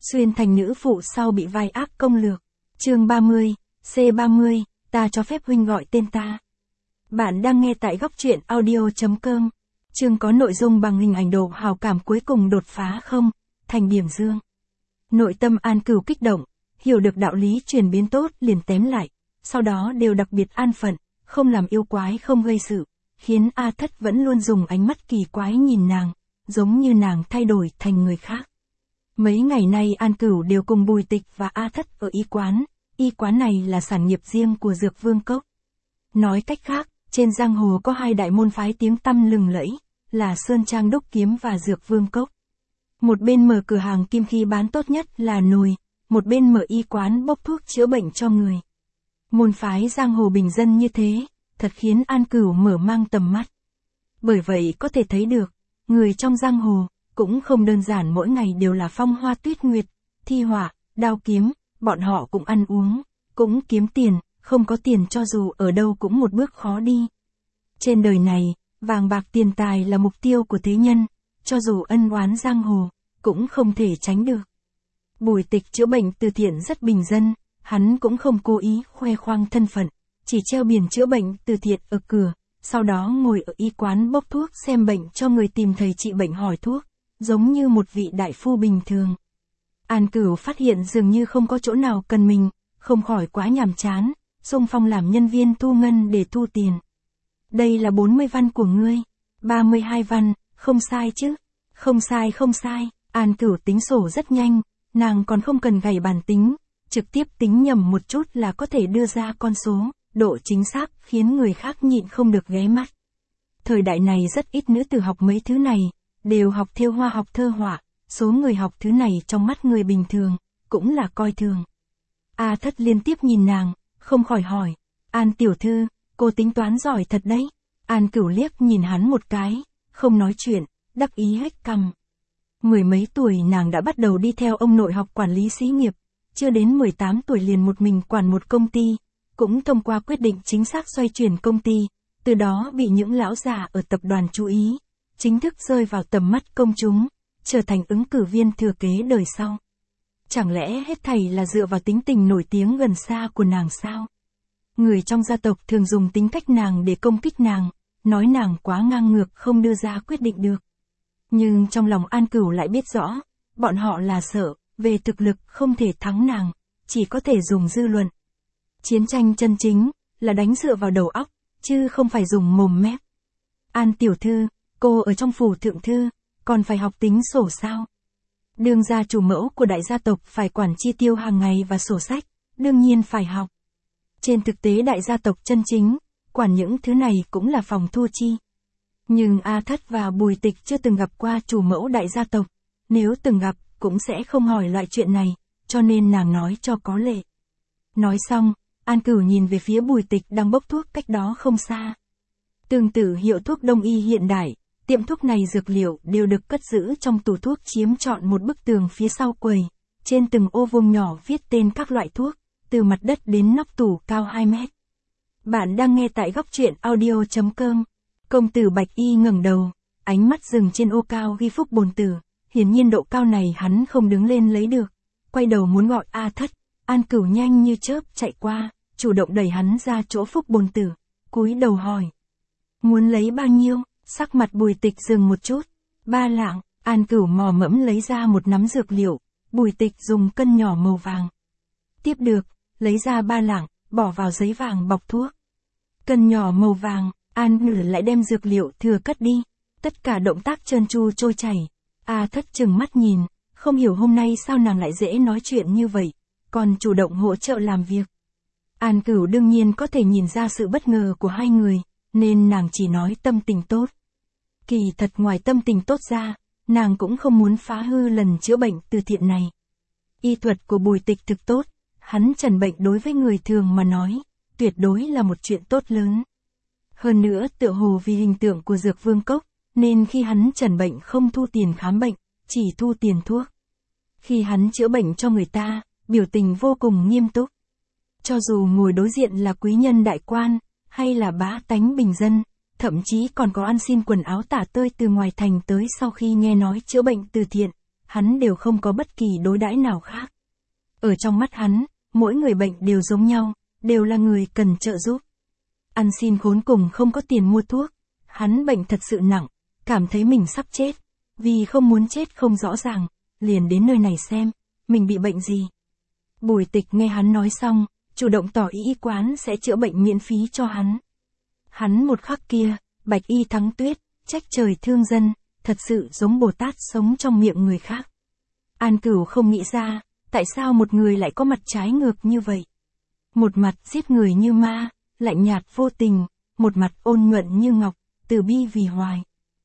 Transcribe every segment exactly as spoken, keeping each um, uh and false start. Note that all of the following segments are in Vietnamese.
Xuyên thành nữ phụ sau bị vai ác công lược. Chương ba mươi, C ba mươi, ta cho phép huynh gọi tên ta. Bạn đang nghe tại góc truyện audio chấm com. Chương có nội dung bằng hình ảnh độ hào cảm cuối cùng đột phá không, thành điểm dương. Nội tâm An Cửu kích động, hiểu được đạo lý chuyển biến tốt liền tém lại, sau đó đều đặc biệt an phận, không làm yêu quái không gây sự, khiến A Thất vẫn luôn dùng ánh mắt kỳ quái nhìn nàng, giống như nàng thay đổi thành người khác. Mấy ngày nay An Cửu đều cùng Bùi Tịch và A Thất ở y quán, y quán này là sản nghiệp riêng của Dược Vương Cốc. Nói cách khác, trên giang hồ có hai đại môn phái tiếng tăm lừng lẫy, là Sơn Trang Đúc Kiếm và Dược Vương Cốc. Một bên mở cửa hàng kim khí bán tốt nhất là Nồi, một bên mở y quán bốc thuốc chữa bệnh cho người. Môn phái giang hồ bình dân như thế, thật khiến An Cửu mở mang tầm mắt. Bởi vậy có thể thấy được, người trong giang hồ, cũng không đơn giản mỗi ngày đều là phong hoa tuyết nguyệt, thi họa, đao kiếm, bọn họ cũng ăn uống, cũng kiếm tiền, không có tiền cho dù ở đâu cũng một bước khó đi. Trên đời này, vàng bạc tiền tài là mục tiêu của thế nhân, cho dù ân oán giang hồ, cũng không thể tránh được. Bùi Tịch chữa bệnh từ thiện rất bình dân, hắn cũng không cố ý khoe khoang thân phận, chỉ treo biển chữa bệnh từ thiện ở cửa, sau đó ngồi ở y quán bốc thuốc xem bệnh cho người tìm thầy trị bệnh hỏi thuốc, giống như một vị đại phu bình thường. An Cửu phát hiện dường như không có chỗ nào cần mình, không khỏi quá nhàm chán, xung phong làm nhân viên thu ngân để thu tiền. Đây là bốn mươi văn của ngươi, ba mươi hai văn, không sai chứ? Không sai không sai, An Cửu tính sổ rất nhanh, nàng còn không cần gảy bàn tính, trực tiếp tính nhầm một chút là có thể đưa ra con số, độ chính xác khiến người khác nhịn không được ghé mắt. Thời đại này rất ít nữ tử học mấy thứ này, đều học thêu hoa học thơ họa, số người học thứ này trong mắt người bình thường, cũng là coi thường. A Thất liên tiếp nhìn nàng, không khỏi hỏi, An tiểu thư, cô tính toán giỏi thật đấy. An Cửu liếc nhìn hắn một cái, không nói chuyện, đắc ý hết cằm. Mười mấy tuổi nàng đã bắt đầu đi theo ông nội học quản lý xí nghiệp, chưa đến mười tám tuổi liền một mình quản một công ty, cũng thông qua quyết định chính xác xoay chuyển công ty, từ đó bị những lão già ở tập đoàn chú ý, chính thức rơi vào tầm mắt công chúng, trở thành ứng cử viên thừa kế đời sau. Chẳng lẽ hết thảy là dựa vào tính tình nổi tiếng gần xa của nàng sao? Người trong gia tộc thường dùng tính cách nàng để công kích nàng, nói nàng quá ngang ngược không đưa ra quyết định được. Nhưng trong lòng An Cửu lại biết rõ, bọn họ là sợ, về thực lực không thể thắng nàng, chỉ có thể dùng dư luận. Chiến tranh chân chính, là đánh dựa vào đầu óc, chứ không phải dùng mồm mép. An tiểu thư, cô ở trong phủ thượng thư, còn phải học tính sổ sao? Đương gia chủ mẫu của đại gia tộc phải quản chi tiêu hàng ngày và sổ sách, đương nhiên phải học. Trên thực tế đại gia tộc chân chính, quản những thứ này cũng là phòng thu chi. Nhưng A Thất và Bùi Tịch chưa từng gặp qua chủ mẫu đại gia tộc, nếu từng gặp, cũng sẽ không hỏi loại chuyện này, cho nên nàng nói cho có lệ. Nói xong, An Cửu nhìn về phía Bùi Tịch đang bốc thuốc cách đó không xa. Tương tự hiệu thuốc đông y hiện đại, tiệm thuốc này dược liệu đều được cất giữ trong tủ thuốc chiếm trọn một bức tường phía sau quầy, trên từng ô vuông nhỏ viết tên các loại thuốc, từ mặt đất đến nóc tủ cao hai mét. Bạn đang nghe tại góc truyện audio chấm com. Công tử Bạch Y ngẩng đầu, ánh mắt dừng trên ô cao ghi Phúc Bồn Tử, hiển nhiên độ cao này hắn không đứng lên lấy được, quay đầu muốn gọi A Thất, An Cửu nhanh như chớp chạy qua, chủ động đẩy hắn ra chỗ Phúc Bồn Tử, cúi đầu hỏi. Muốn lấy bao nhiêu? Sắc mặt Bùi Tịch dừng một chút, ba lạng. An Cửu mò mẫm lấy ra một nắm dược liệu, Bùi Tịch dùng cân nhỏ màu vàng. Tiếp được, lấy ra ba lạng, bỏ vào giấy vàng bọc thuốc. Cân nhỏ màu vàng, An Cửu lại đem dược liệu thừa cất đi, tất cả động tác trơn tru trôi chảy. A Thất chừng mắt nhìn, không hiểu hôm nay sao nàng lại dễ nói chuyện như vậy, còn chủ động hỗ trợ làm việc. An Cửu đương nhiên có thể nhìn ra sự bất ngờ của hai người, nên nàng chỉ nói tâm tình tốt. Kỳ thật ngoài tâm tình tốt ra, nàng cũng không muốn phá hư lần chữa bệnh từ thiện này. Y thuật của Bùi Tịch thực tốt, hắn trần bệnh đối với người thường mà nói, tuyệt đối là một chuyện tốt lớn. Hơn nữa tựa hồ vì hình tượng của Dược Vương Cốc, nên khi hắn trần bệnh không thu tiền khám bệnh, chỉ thu tiền thuốc. Khi hắn chữa bệnh cho người ta, biểu tình vô cùng nghiêm túc. Cho dù ngồi đối diện là quý nhân đại quan, hay là bá tánh bình dân, thậm chí còn có ăn xin quần áo tả tơi từ ngoài thành tới sau khi nghe nói chữa bệnh từ thiện, hắn đều không có bất kỳ đối đãi nào khác. Ở trong mắt hắn, mỗi người bệnh đều giống nhau, đều là người cần trợ giúp. Ăn xin khốn cùng không có tiền mua thuốc, hắn bệnh thật sự nặng, cảm thấy mình sắp chết, vì không muốn chết không rõ ràng, liền đến nơi này xem, mình bị bệnh gì. Bùi Tịch nghe hắn nói xong, chủ động tỏ ý y quán sẽ chữa bệnh miễn phí cho hắn. Hắn một khắc kia, bạch y thắng tuyết, trách trời thương dân, thật sự giống Bồ Tát sống trong miệng người khác. An Cửu không nghĩ ra, tại sao một người lại có mặt trái ngược như vậy. Một mặt giết người như ma, lạnh nhạt vô tình, một mặt ôn nhuận như ngọc, từ bi vì hoài.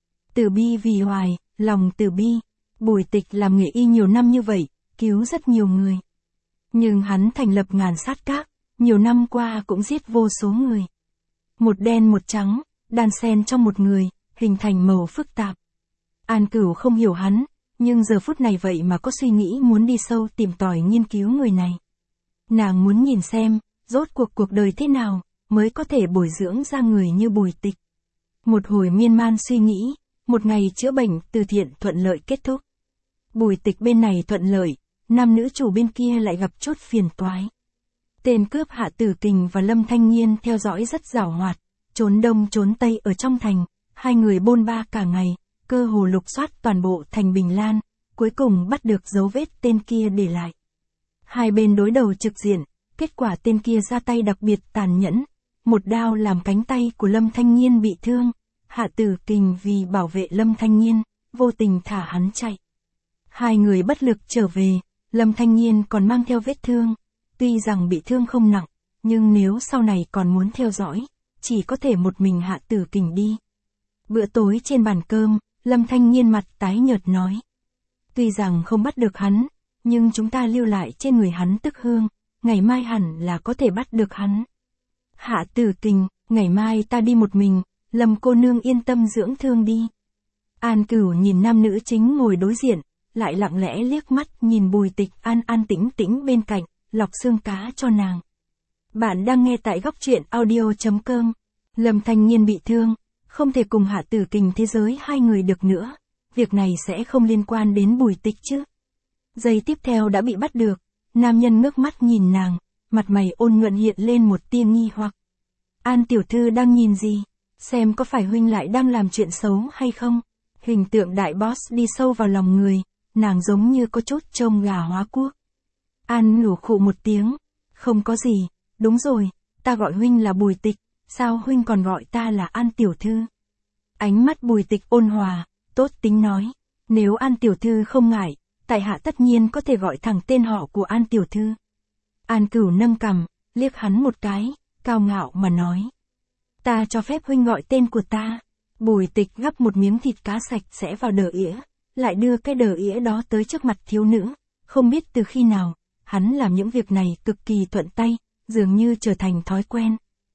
Từ bi vì hoài, lòng từ bi. Bùi Tịch làm nghề y nhiều năm như vậy, cứu rất nhiều người. Nhưng hắn thành lập ngàn sát các, nhiều năm qua cũng giết vô số người. Một đen một trắng, đan xen trong một người, hình thành màu phức tạp. An Cửu không hiểu hắn, nhưng giờ phút này vậy mà có suy nghĩ muốn đi sâu tìm tòi nghiên cứu người này. Nàng muốn nhìn xem, rốt cuộc cuộc đời thế nào, mới có thể bồi dưỡng ra người như Bùi Tịch. Một hồi miên man suy nghĩ, một ngày chữa bệnh từ thiện thuận lợi kết thúc. Bùi Tịch bên này thuận lợi, nam nữ chủ bên kia lại gặp chút phiền toái. Tên cướp Hạ Tử Kình và Lâm Thanh Nhiên theo dõi rất giàu hoạt, trốn đông trốn tây ở trong thành, hai người bôn ba cả ngày, cơ hồ lục soát toàn bộ thành Bình Lan, cuối cùng bắt được dấu vết tên kia để lại. Hai bên đối đầu trực diện, kết quả tên kia ra tay đặc biệt tàn nhẫn, một đao làm cánh tay của Lâm Thanh Nhiên bị thương, Hạ Tử Kình vì bảo vệ Lâm Thanh Nhiên, vô tình thả hắn chạy. Hai người bất lực trở về, Lâm Thanh Nhiên còn mang theo vết thương, tuy rằng bị thương không nặng, nhưng nếu sau này còn muốn theo dõi, chỉ có thể một mình Hạ Tử Kình đi. Bữa tối trên bàn cơm, Lâm Thanh Nhiên mặt tái nhợt nói. Tuy rằng không bắt được hắn, nhưng chúng ta lưu lại trên người hắn tức hương, ngày mai hẳn là có thể bắt được hắn. Hạ Tử Kình, ngày mai ta đi một mình, Lâm cô nương yên tâm dưỡng thương đi. An Cửu nhìn nam nữ chính ngồi đối diện, lại lặng lẽ liếc mắt nhìn Bùi Tịch an an tĩnh tĩnh bên cạnh, lọc xương cá cho nàng. Bạn đang nghe tại góc truyện audio chấm com. Lâm Thanh Nhiên bị thương, không thể cùng Hạ Tử Kình thế giới hai người được nữa, việc này sẽ không liên quan đến Bùi Tịch chứ. Giây tiếp theo đã bị bắt được, nam nhân ngước mắt nhìn nàng, mặt mày ôn nhuận hiện lên một tia nghi hoặc. An tiểu thư đang nhìn gì? Xem có phải huynh lại đang làm chuyện xấu hay không? Hình tượng đại boss đi sâu vào lòng người, nàng giống như có chút trông gà hóa cuốc. An nhủ khụ một tiếng, không có gì, đúng rồi, ta gọi huynh là Bùi Tịch, sao huynh còn gọi ta là An tiểu thư? Ánh mắt Bùi Tịch ôn hòa, tốt tính nói, nếu An tiểu thư không ngại, tại hạ tất nhiên có thể gọi thẳng tên họ của An tiểu thư. An Cửu nâng cằm, liếc hắn một cái, cao ngạo mà nói. Ta cho phép huynh gọi tên của ta. Bùi Tịch gắp một miếng thịt cá sạch sẽ vào đờ ỉa, lại đưa cái đờ ỉa đó tới trước mặt thiếu nữ. Không biết từ khi nào, hắn làm những việc này cực kỳ thuận tay, dường như trở thành thói quen.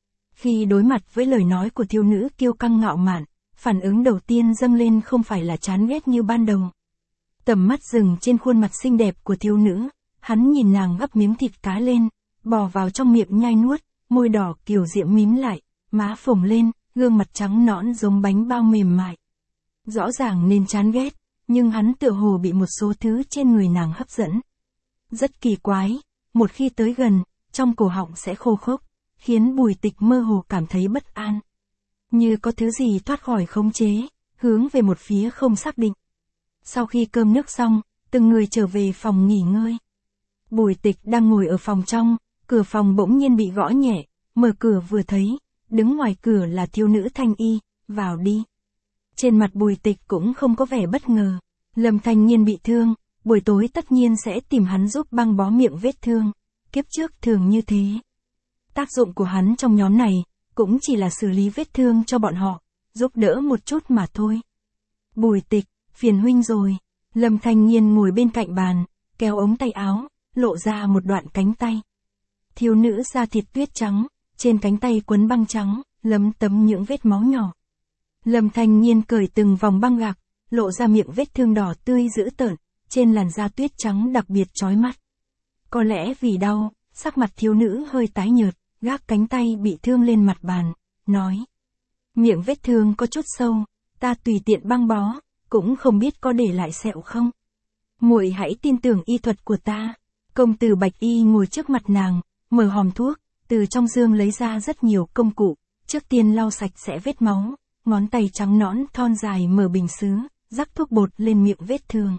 Khi đối mặt với lời nói của thiếu nữ kiêu căng ngạo mạn, phản ứng đầu tiên dâng lên không phải là chán ghét như ban đầu. Tầm mắt dừng trên khuôn mặt xinh đẹp của thiếu nữ, hắn nhìn nàng gắp miếng thịt cá lên, bò vào trong miệng nhai nuốt, môi đỏ kiều diễm mím lại, má phồng lên, gương mặt trắng nõn giống bánh bao mềm mại. Rõ ràng nên chán ghét, nhưng hắn tựa hồ bị một số thứ trên người nàng hấp dẫn. Rất kỳ quái, một khi tới gần, trong cổ họng sẽ khô khốc, khiến Bùi Tịch mơ hồ cảm thấy bất an. Như có thứ gì thoát khỏi khống chế, hướng về một phía không xác định. Sau khi cơm nước xong, từng người trở về phòng nghỉ ngơi. Bùi Tịch đang ngồi ở phòng trong, cửa phòng bỗng nhiên bị gõ nhẹ, mở cửa vừa thấy, đứng ngoài cửa là thiếu nữ Thanh Y, vào đi. Trên mặt Bùi Tịch cũng không có vẻ bất ngờ, Lâm Thanh Nhiên bị thương, buổi tối tất nhiên sẽ tìm hắn giúp băng bó miệng vết thương, kiếp trước thường như thế. Tác dụng của hắn trong nhóm này, cũng chỉ là xử lý vết thương cho bọn họ, giúp đỡ một chút mà thôi. Bùi Tịch, phiền huynh rồi. Lâm Thanh Nhiên ngồi bên cạnh bàn, kéo ống tay áo, lộ ra một đoạn cánh tay. Thiếu nữ da thịt tuyết trắng, trên cánh tay quấn băng trắng, lấm tấm những vết máu nhỏ. Lâm Thanh Nhiên cởi từng vòng băng gạc, lộ ra miệng vết thương đỏ tươi dữ tợn, trên làn da tuyết trắng đặc biệt chói mắt. Có lẽ vì đau, sắc mặt thiếu nữ hơi tái nhợt, gác cánh tay bị thương lên mặt bàn, nói. Miệng vết thương có chút sâu, ta tùy tiện băng bó, cũng không biết có để lại sẹo không. Muội hãy tin tưởng y thuật của ta. Công tử Bạch Y ngồi trước mặt nàng, mở hòm thuốc, từ trong dương lấy ra rất nhiều công cụ, trước tiên lau sạch sẽ vết máu, ngón tay trắng nõn thon dài mở bình sứ, rắc thuốc bột lên miệng vết thương.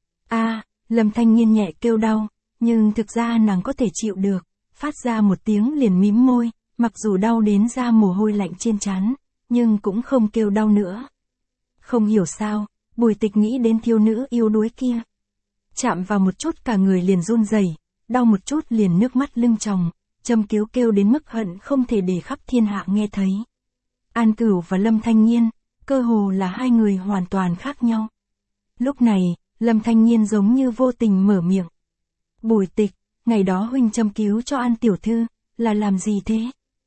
A, Lâm Thanh Nhiên nhẹ kêu đau, nhưng thực ra nàng có thể chịu được, phát ra một tiếng liền mím môi, mặc dù đau đến ra mồ hôi lạnh trên trán, nhưng cũng không kêu đau nữa. Không hiểu sao, Bùi Tịch nghĩ đến thiếu nữ yếu đuối kia. Chạm vào một chút cả người liền run rẩy, đau một chút liền nước mắt lưng tròng, châm kiếu kêu đến mức hận không thể để khắp thiên hạ nghe thấy. An Cửu và Lâm Thanh Nhiên, cơ hồ là hai người hoàn toàn khác nhau. Lúc này, Lâm Thanh Nhiên giống như vô tình mở miệng. Bùi Tịch, ngày đó huynh châm cứu cho An tiểu thư, là làm gì thế?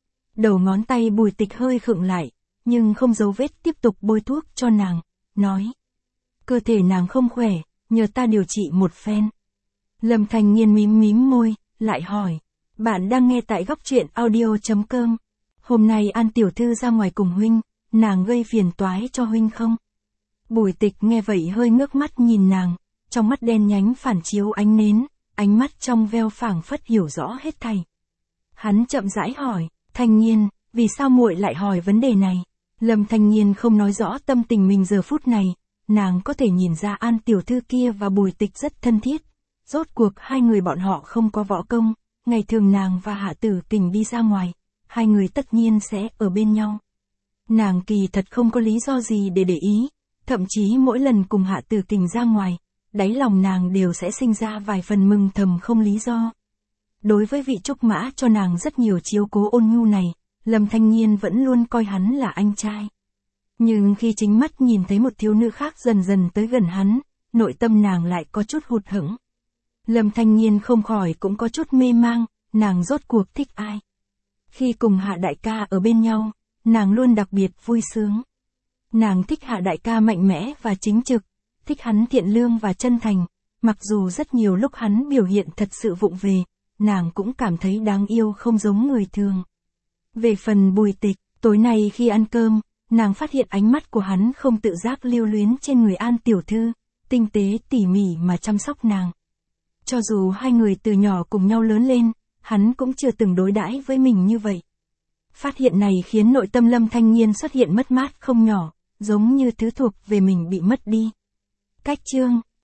Đầu ngón tay Bùi Tịch hơi khựng lại, nhưng không giấu vết tiếp tục bôi thuốc cho nàng, nói. Cơ thể nàng không khỏe, nhờ ta điều trị một phen. Lâm Thanh Nhiên mím mím môi, lại hỏi. Bạn đang nghe tại góc truyện audio.com. Hôm nay An tiểu thư ra ngoài cùng huynh, nàng gây phiền toái cho huynh không? Bùi Tịch nghe vậy hơi ngước mắt nhìn nàng, trong mắt đen nhánh phản chiếu ánh nến, ánh mắt trong veo phảng phất hiểu rõ hết thảy. Hắn chậm rãi hỏi, Thanh Nhiên, vì sao muội lại hỏi vấn đề này? Lâm Thanh Nhiên không nói rõ tâm tình mình giờ phút này, nàng có thể nhìn ra An tiểu thư kia và Bùi Tịch rất thân thiết. Rốt cuộc hai người bọn họ không có võ công, ngày thường nàng và Hạ Tử Kình đi ra ngoài, hai người tất nhiên sẽ ở bên nhau. Nàng kỳ thật không có lý do gì để để ý, thậm chí mỗi lần cùng Hạ Tử Kình ra ngoài, đáy lòng nàng đều sẽ sinh ra vài phần mừng thầm không lý do. Đối với vị trúc mã cho nàng rất nhiều chiếu cố ôn nhu này, Lâm Thanh Nhiên vẫn luôn coi hắn là anh trai. Nhưng khi chính mắt nhìn thấy một thiếu nữ khác dần dần tới gần hắn, nội tâm nàng lại có chút hụt hẫng. Lâm Thanh Nhiên không khỏi cũng có chút mê mang, nàng rốt cuộc thích ai. Khi cùng Hạ đại ca ở bên nhau, nàng luôn đặc biệt vui sướng. Nàng thích Hạ đại ca mạnh mẽ và chính trực, thích hắn thiện lương và chân thành, mặc dù rất nhiều lúc hắn biểu hiện thật sự vụng về, nàng cũng cảm thấy đáng yêu không giống người thường. Về phần Bùi Tịch, tối nay khi ăn cơm, nàng phát hiện ánh mắt của hắn không tự giác lưu luyến trên người An tiểu thư, tinh tế tỉ mỉ mà chăm sóc nàng. Cho dù hai người từ nhỏ cùng nhau lớn lên, hắn cũng chưa từng đối đãi với mình như vậy. Phát hiện này khiến nội tâm Lâm Thanh Nhiên xuất hiện mất mát không nhỏ, giống như thứ thuộc về mình bị mất đi. Cách chương